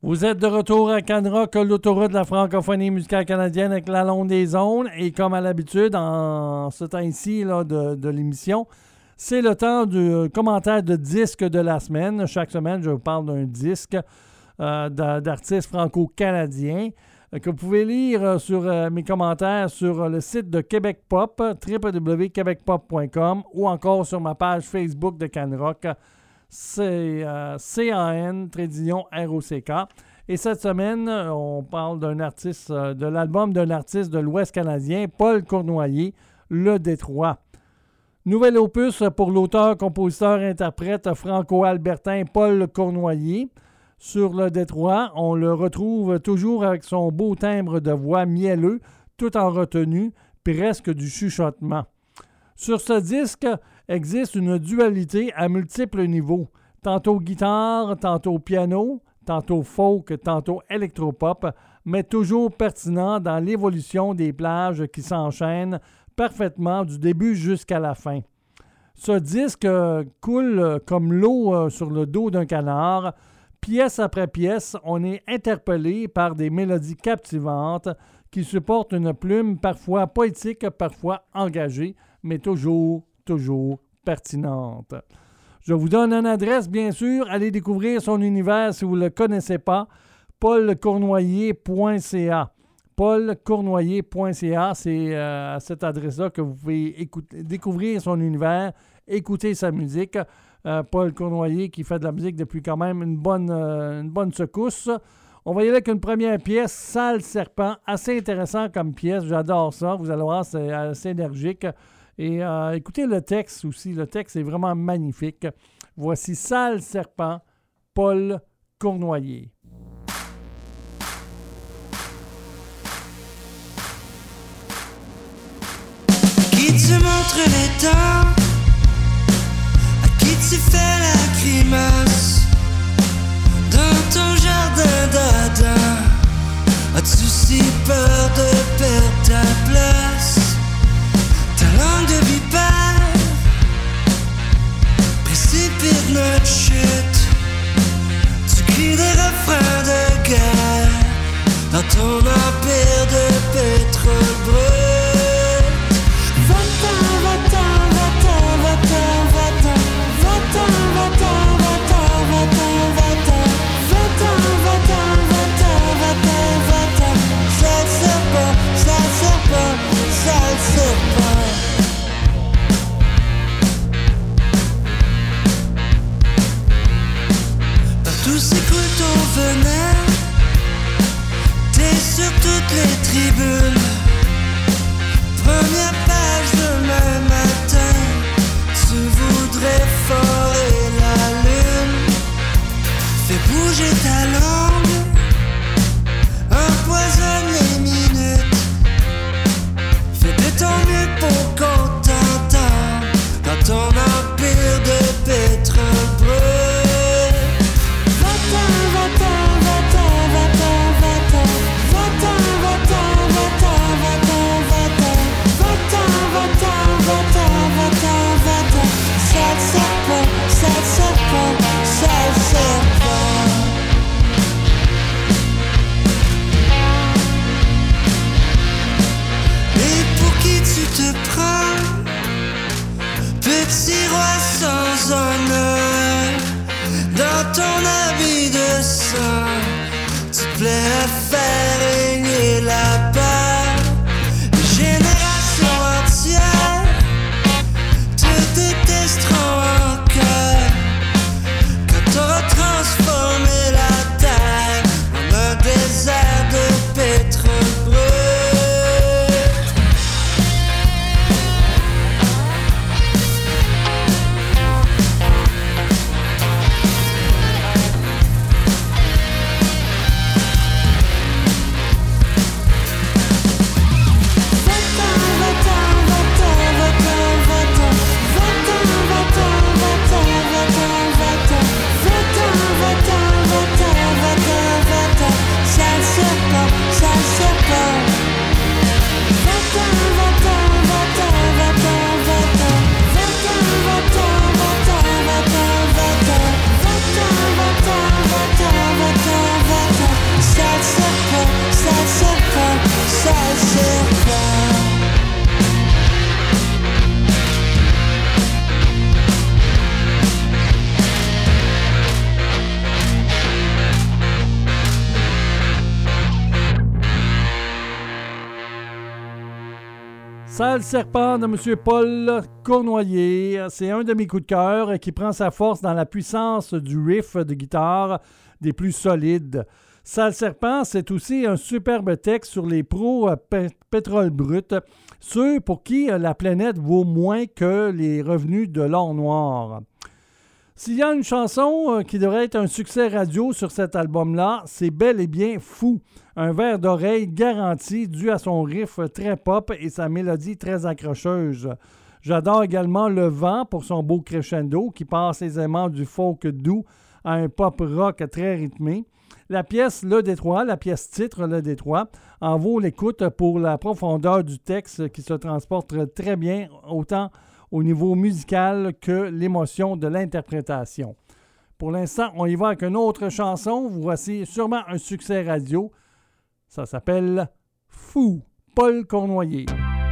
Vous êtes de retour à Canrock, l'autoroute de la francophonie musicale canadienne avec la longue des ondes. Et comme à l'habitude, en ce temps-ci là, de l'émission, c'est le temps du commentaire de disque de la semaine. Chaque semaine, je vous parle d'un disque d'artistes franco-canadiens que vous pouvez lire sur mes commentaires sur le site de Québec Pop, www.québecpop.com, ou encore sur ma page Facebook de Canrock. C'est CAN-ROCK. Et cette semaine, on parle d'un artiste, de l'album d'un artiste de l'Ouest canadien, Paul Cournoyer, Le Détroit. Nouvel opus pour l'auteur, compositeur, interprète franco-albertain Paul Cournoyer. Sur Le Détroit, on le retrouve toujours avec son beau timbre de voix mielleux, tout en retenue, presque du chuchotement. Sur ce disque existe une dualité à multiples niveaux. Tantôt guitare, tantôt piano, tantôt folk, tantôt électropop, mais toujours pertinent dans l'évolution des plages qui s'enchaînent parfaitement du début jusqu'à la fin. Ce disque coule comme l'eau sur le dos d'un canard. Pièce après pièce, on est interpellé par des mélodies captivantes qui supportent une plume parfois poétique, parfois engagée, mais toujours pertinente. Je vous donne une adresse, bien sûr. Allez découvrir son univers si vous ne le connaissez pas. paulcournoyer.ca. paulcournoyer.ca, c'est à cette adresse-là que vous pouvez découvrir son univers, écouter sa musique. Paul Cournoyer qui fait de la musique depuis quand même une bonne secousse. On va y aller avec une première pièce, Sale Serpent, assez intéressant comme pièce, j'adore ça, vous allez voir, c'est assez énergique. Et écoutez le texte aussi, le texte est vraiment magnifique. Voici Sale Serpent, Paul Cournoyer. Qui te montre les dents, à qui tu fais la grimace, dans ton jardin d'Adam, as-tu si peur de perdre ta place? Ta langue de vipère précipite notre chute. Tu cries des refrains de guerre dans ton empire de pétrole brut. Va-t'en, va-t'en, va-t'en, va-t'en, va-t'en, va-t'en, va-t'en, va-t'en, va-t'en, va-t'en, va-t'en, va-t'en, va-t'en, va-t'en, va-t'en. Sale serpent, sale serpent, sale serpent. Partout s'écoule ton venin, t'es sur toutes les tribunes. Première page demain matin, tu voudrais forer la lune. Fais bouger ta langue, empoisonne les minutes. Fais de ton mieux pour qu'on t'entende dans ton empire de pétrole brut. Va-t'en, va-t'en, va-t'en, va-t'en, va-t'en, va-t'en, va-t'en, va-t'en, va-t'en, va-t'en, va-t'en, va-t'en, va-t'en, va-t'en, va-t'en. Sale serpent, sale serpent, sale serpent. Sale serpent de M. Paul Cournoyer, c'est un de mes coups de cœur qui prend sa force dans la puissance du riff de guitare des plus solides. Sale serpent, c'est aussi un superbe texte sur les pros pétrole brut, ceux pour qui la planète vaut moins que les revenus de l'or noir. S'il y a une chanson qui devrait être un succès radio sur cet album-là, c'est bel et bien Fou. Un verre d'oreille garanti dû à son riff très pop et sa mélodie très accrocheuse. J'adore également Le Vent pour son beau crescendo qui passe aisément du folk doux à un pop rock très rythmé. La pièce Le Détroit, la pièce titre Le Détroit, en vaut l'écoute pour la profondeur du texte qui se transporte très bien autant au niveau musical que l'émotion de l'interprétation. Pour l'instant, on y va avec une autre chanson. Voici sûrement un succès radio. Ça s'appelle Fou, Paul Cournoyer.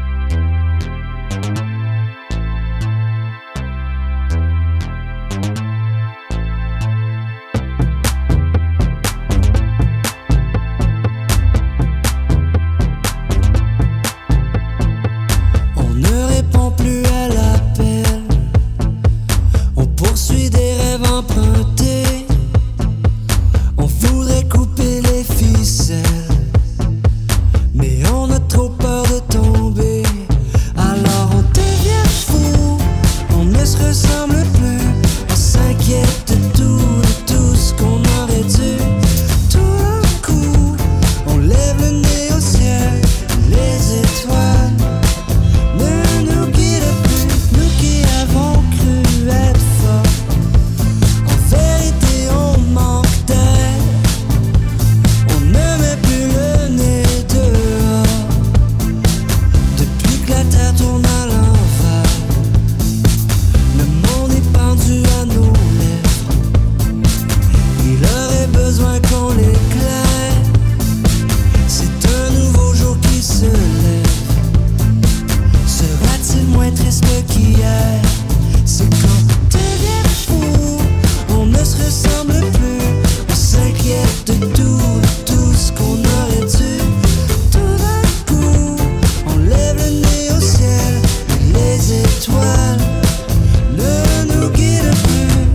On ne répond plus à l'appel. On poursuit des rêves empruntés. On voudrait couper les ficelles. Mais on a trop peur de tomber. Alors on devient fou. On ne se ressemble plus. On s'inquiète de tout ce qu'on aurait dû. Tout d'un coup, on lève le nez au ciel. Les étoiles ne nous guident plus. Nous qui avons cru être forts. En vérité on manque d'air. On ne met plus le nez dehors. Depuis que la terre tourne à l'envers, le monde est pendu à nos lèvres. Il aurait besoin qu'on l'éclaire. C'est un nouveau jour qui se lève. Sera-t-il moins triste qu'hier? C'est quand on devient fou. On ne se ressemble plus. On s'inquiète de tout ce qu'on aurait dû. Tout d'un coup, on lève le nez au ciel. Les étoiles ne nous guident plus.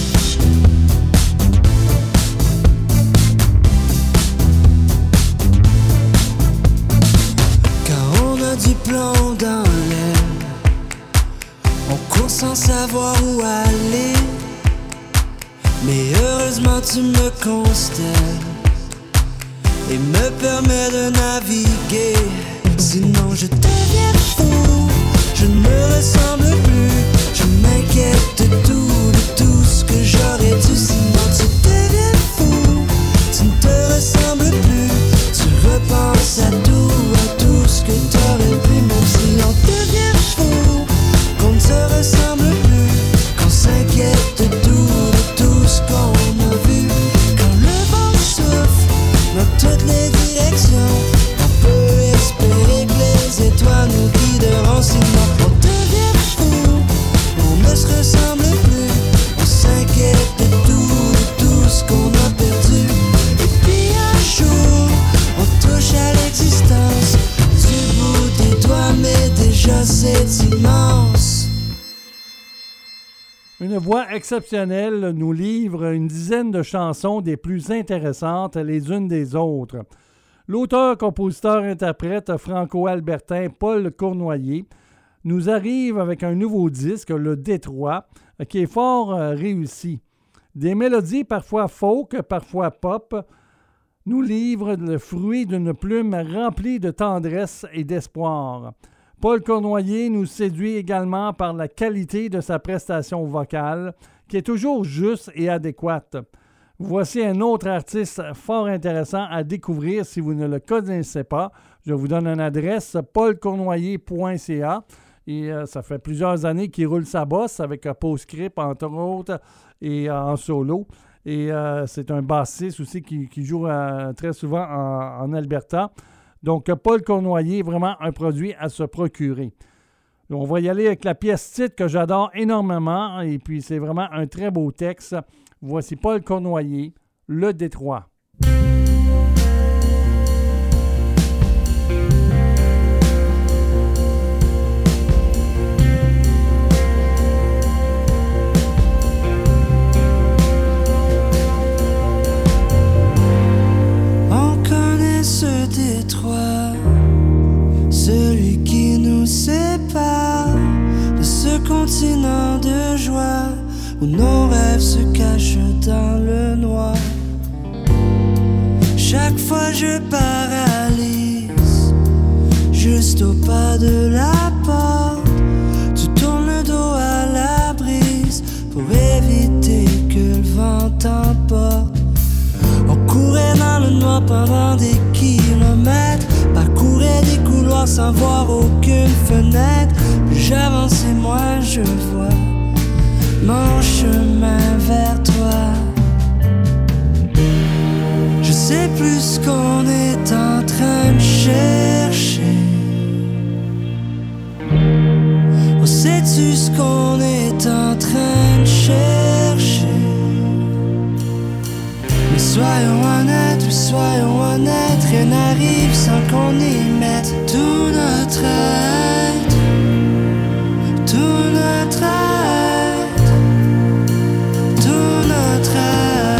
Quand on a du plomb dans l'aile, on court sans savoir où aller. Mais heureusement tu me constelles et me permets de naviguer. Sinon je deviens fou. Je ne me ressemble plus. Je m'inquiète de tout ce que j'aurais dû. Sinon tu deviens fou. Tu ne te ressembles plus. Tu repenses à tout ce que t'aurais pu. Même si on devient fou, qu'on ne se ressemble plus, qu'on s'inquiète de tout ce qu'on a vu. Quand le vent souffle dans toutes les directions, on peut espérer que les étoiles nous guideront. Sinon on devient fou, on ne se ressemble plus. On s'inquiète de tout ce qu'on a perdu. Et puis un jour, on touche à l'existence du bout des doigts, mais déjà c'est immense. Une voix exceptionnelle nous livre une dizaine de chansons des plus intéressantes les unes des autres. L'auteur, compositeur, interprète franco-albertain Paul Cournoyer nous arrive avec un nouveau disque, Le Détroit, qui est fort réussi. Des mélodies parfois folk, parfois pop, nous livrent le fruit d'une plume remplie de tendresse et d'espoir. Paul Cournoyer nous séduit également par la qualité de sa prestation vocale, qui est toujours juste et adéquate. Voici un autre artiste fort intéressant à découvrir si vous ne le connaissez pas. Je vous donne une adresse, paulcournoyer.ca. Et ça fait plusieurs années qu'il roule sa bosse avec Postscript, entre autres, et en solo. Et c'est un bassiste aussi qui joue très souvent en Alberta. Donc, Paul Cournoyer, vraiment un produit à se procurer. On va y aller avec la pièce titre que j'adore énormément. Et puis, c'est vraiment un très beau texte. Voici Paul Cournoyer, Le Détroit. 1 continent de joie où nos rêves se cachent dans le noir. Chaque fois je paralyse, juste au pas de la porte. Tu tournes le dos à la brise pour éviter que le vent t'emporte. On courait dans le noir pendant des kilomètres, parcourait des couloirs sans voir aucune fenêtre. Plus j'avance et moins je vois mon chemin vers toi. Je sais plus ce qu'on est en train de chercher. Oh, sais-tu ce qu'on est en train de chercher? Mais soyons honnêtes, oui soyons honnêtes, rien n'arrive sans qu'on y mette tout notre être, tout notre être, tout notre être.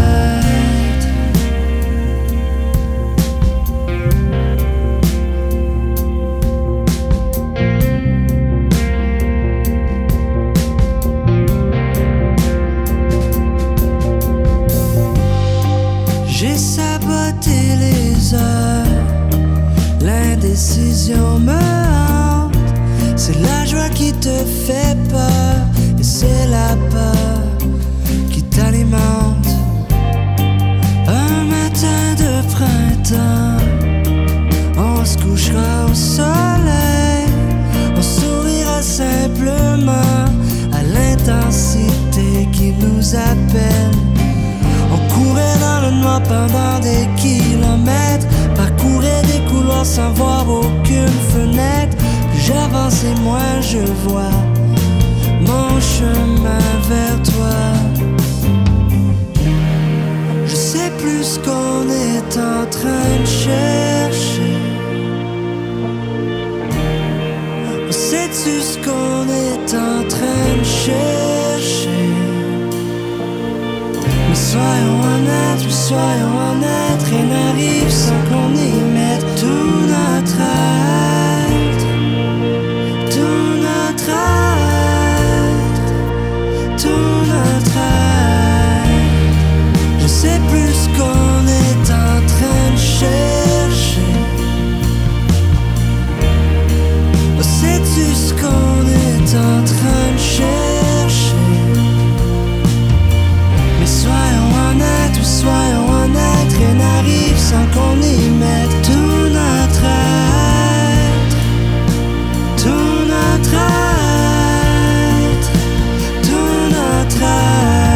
J'ai saboté les heures, l'indécision me hante. C'est la joie qui te fait peur, et c'est la peur qui t'alimente. Un matin de printemps, on se couchera au soleil, on sourira simplement à l'intensité qui nous appelle. On courait dans le noir pendant des kilomètres, parcourait des couloirs sans voir aucune fenêtre. Plus j'avance et moins je vois mon chemin vers toi. Je sais plus ce qu'on est en train de chercher. Sais-tu ce qu'on est en train de chercher? Mais soyons honnêtes, oui soyons honnêtes, rien n'arrive sans qu'on y mette tout notre être, tout notre être, tout notre être. Je sais plus ce qu'on est en train de chercher. Oh, sais-tu ce qu'on est en train de chercher? Mais soyons honnêtes, oui soyons honnêtes, rien n'arrive sans qu'on y mette tout notre être, tout notre être, tout notre être.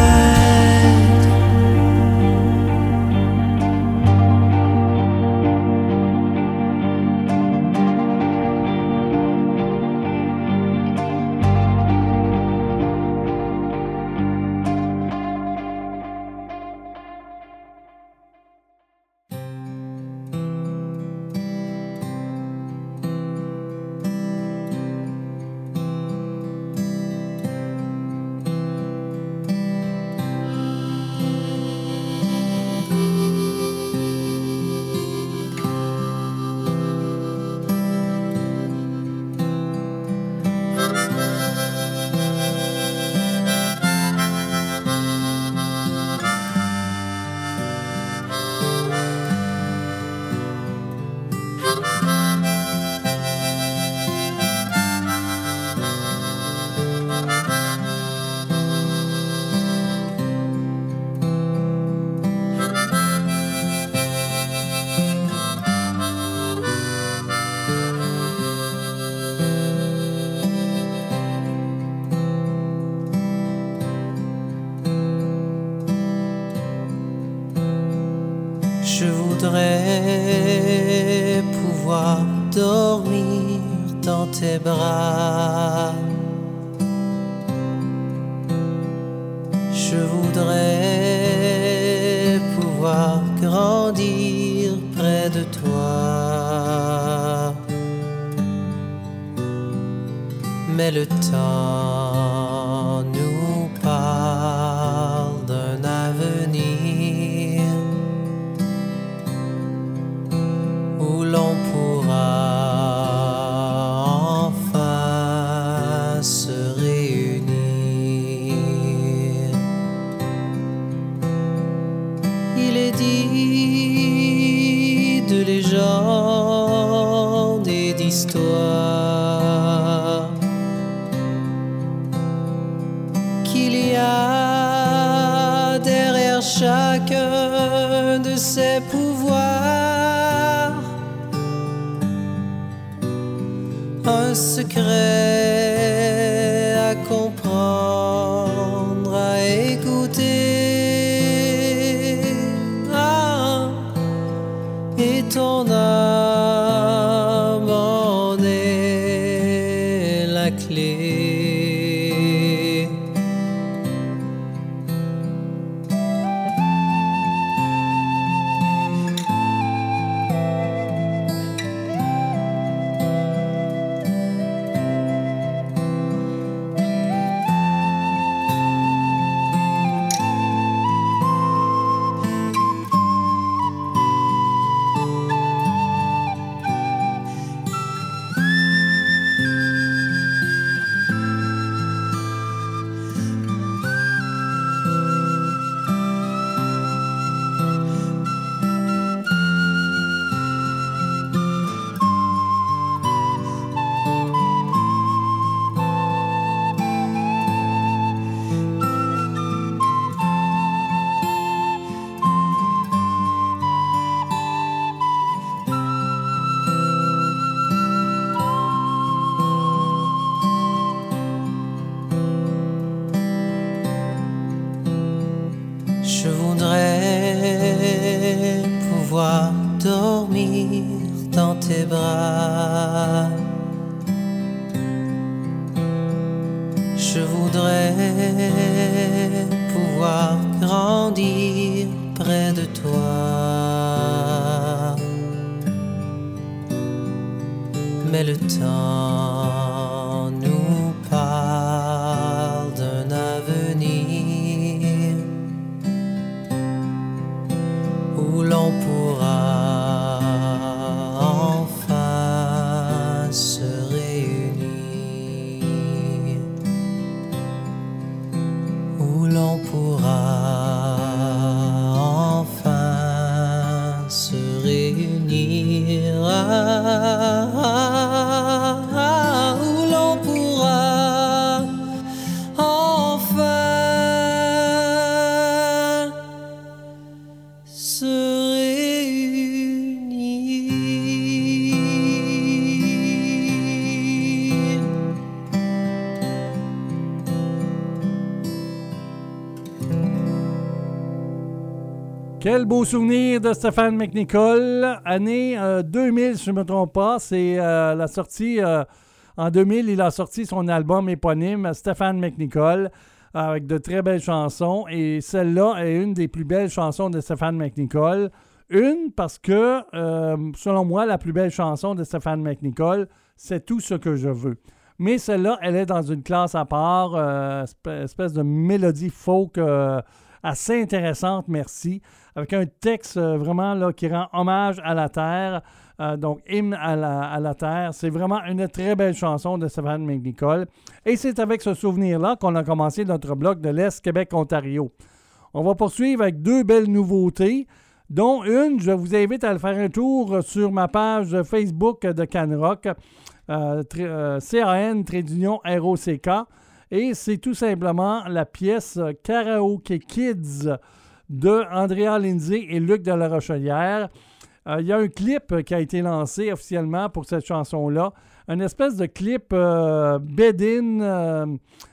Je voudrais pouvoir dormir dans tes bras. Je voudrais pouvoir grandir près de toi. Mais le temps nous parle d'un avenir où l'on pourra enfin se réunir. un secret à comprendre, à écouter. Ah, et ton âme en est la clé. Je voudrais pouvoir dormir dans tes bras. Je voudrais pouvoir grandir près de toi. Mais le temps nous parle d'un avenir où l'on pourra enfin se réunir, où l'on pourra enfin se réunir, où l'on pourra enfin se réunir. Quel beau souvenir de Stéphane McNicol. Année 2000, si je ne me trompe pas. C'est la sortie... en 2000, il a sorti son album éponyme, Stéphane McNicol, avec de très belles chansons. Et celle-là est une des plus belles chansons de Stéphane McNicol. Une, parce que, selon moi, la plus belle chanson de Stéphane McNicol, c'est Tout ce que je veux. Mais celle-là, elle est dans une classe à part, espèce de mélodie folk assez intéressante, merci, avec un texte vraiment là, qui rend hommage à la terre, donc hymne à la terre. C'est vraiment une très belle chanson de Stéphane McNicol. Et c'est avec ce souvenir-là qu'on a commencé notre bloc de l'Est Québec-Ontario. On va poursuivre avec deux belles nouveautés, dont une, je vous invite à le faire un tour sur ma page Facebook de Canrock, CAN-ROCK, et c'est tout simplement la pièce Karaoke Kids de Andrea Lindsay et Luc de la Rochelière. Il y a un clip qui a été lancé officiellement pour cette chanson-là, une espèce de clip bed-in,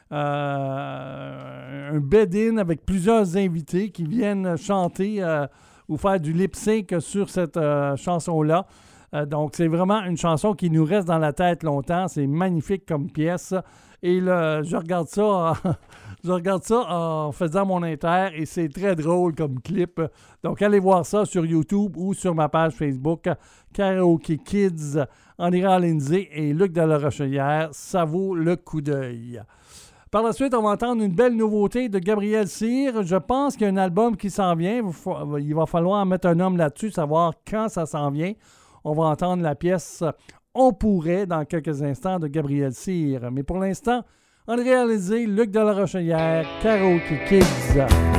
un bed-in avec plusieurs invités qui viennent chanter ou faire du lip-sync sur cette chanson-là. Donc, c'est vraiment une chanson qui nous reste dans la tête longtemps. C'est magnifique comme pièce. Et là, je regarde ça en faisant mon inter et c'est très drôle comme clip. Donc, allez voir ça sur YouTube ou sur ma page Facebook. Karaoke Kids, Andrea Lindsay et Luc de la Rochelière. Ça vaut le coup d'œil. Par la suite, on va entendre une belle nouveauté de Gabriel Cyr. Je pense qu'il y a un album qui s'en vient. Il va falloir mettre un homme là-dessus, savoir quand ça s'en vient. On va entendre la pièce On pourrait dans quelques instants de Gabriel Cyr. Mais pour l'instant, Andrea Lindsay, Luc de la Rochelière, Karaoke Kids.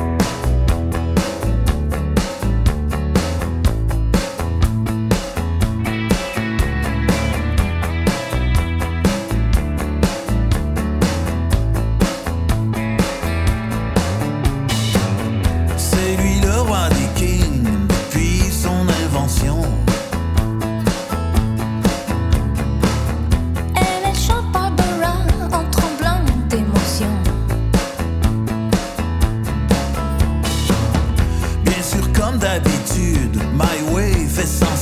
C'est lui le roi des kings depuis son invention. Elle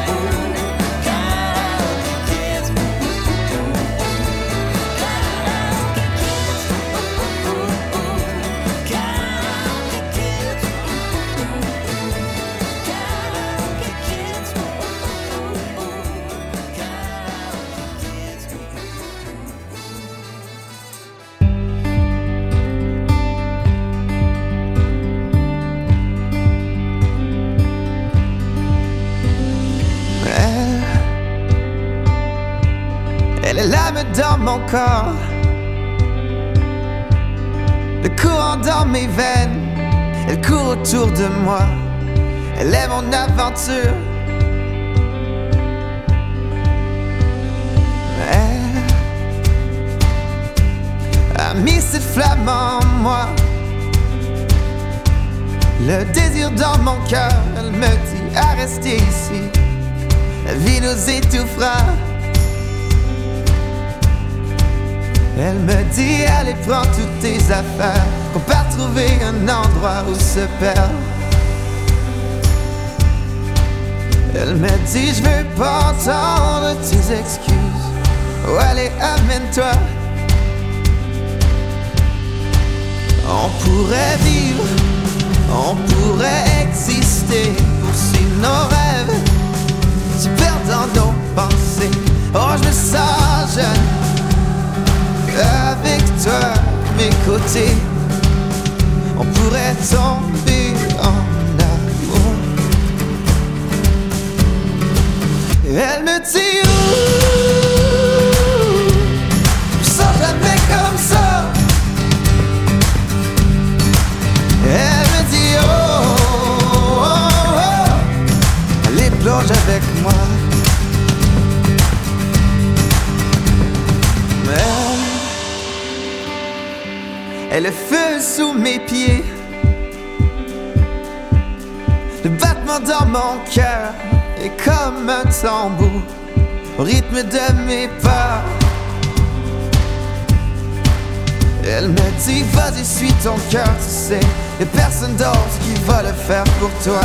Elle est l'âme dans mon corps, le courant dans mes veines. Elle court autour de moi, elle est mon aventure. Elle a mis cette flamme en moi, le désir dans mon cœur. Elle me dit à rester ici, la vie nous étouffera. Elle me dit allez prends toutes tes affaires, qu'on part trouver un endroit où se perdre. Elle me dit je veux pas entendre tes excuses. Oh allez amène-toi. On pourrait vivre, on pourrait exister, poursuivre nos rêves, se perdre dans nos pensées. Oh je me sens jeune avec toi à mes côtés. On pourrait tomber en amour. Elle me dit je me sens jamais comme ça. Elle me dit allez plonge avec moi. et le feu sous mes pieds. Le battement dans mon cœur est comme un tambour au rythme de mes pas. Elle me dit vas-y suis ton cœur, tu sais, y'a personne d'autre qui va le faire pour toi.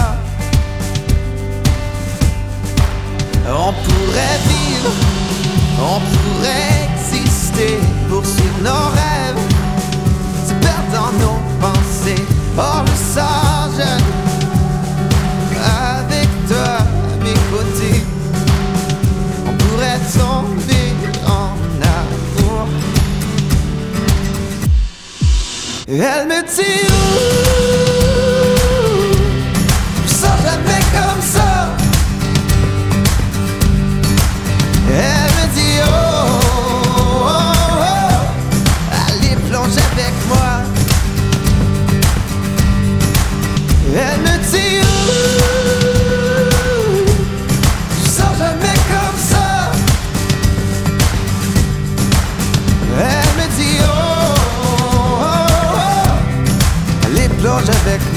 On pourrait vivre, on pourrait exister, poursuivre nos rêves, se perdre dans nos pensées. Oh je sens jeune, avec toi à mes côtés. On pourrait tomber en amour. Elle me dit je sens jamais comme ça. Elle me dit oh, oh, oh, allez plonge avec moi. Elle me dit je sens jamais comme ça. Elle me dit oh, oh, oh, allez plonge avec moi.